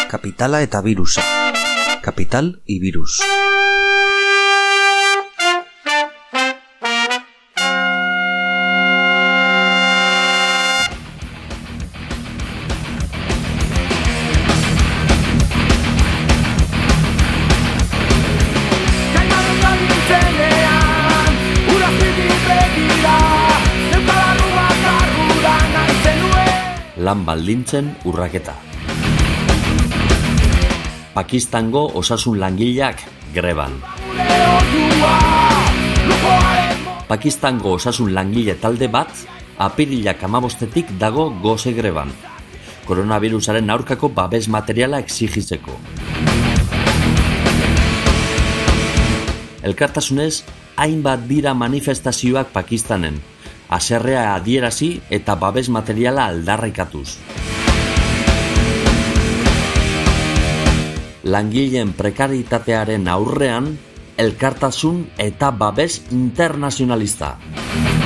Kapitala eta birusa. Kapital y virus. Lan baldintzen urraketa. Pakistango osasun langileak greban. Pakistango osasun langile talde bat apirilak 15 dago gose greban. Koronavirusaren aurkako babes materiala exigitzeko. Elkartasunez, hainbat dira manifestazioak Pakistanen, haserrea adierazi eta babes materiala aldarrikatuz. Langileen prekaritatearen aurrean, elkartasun eta babes internazionalista.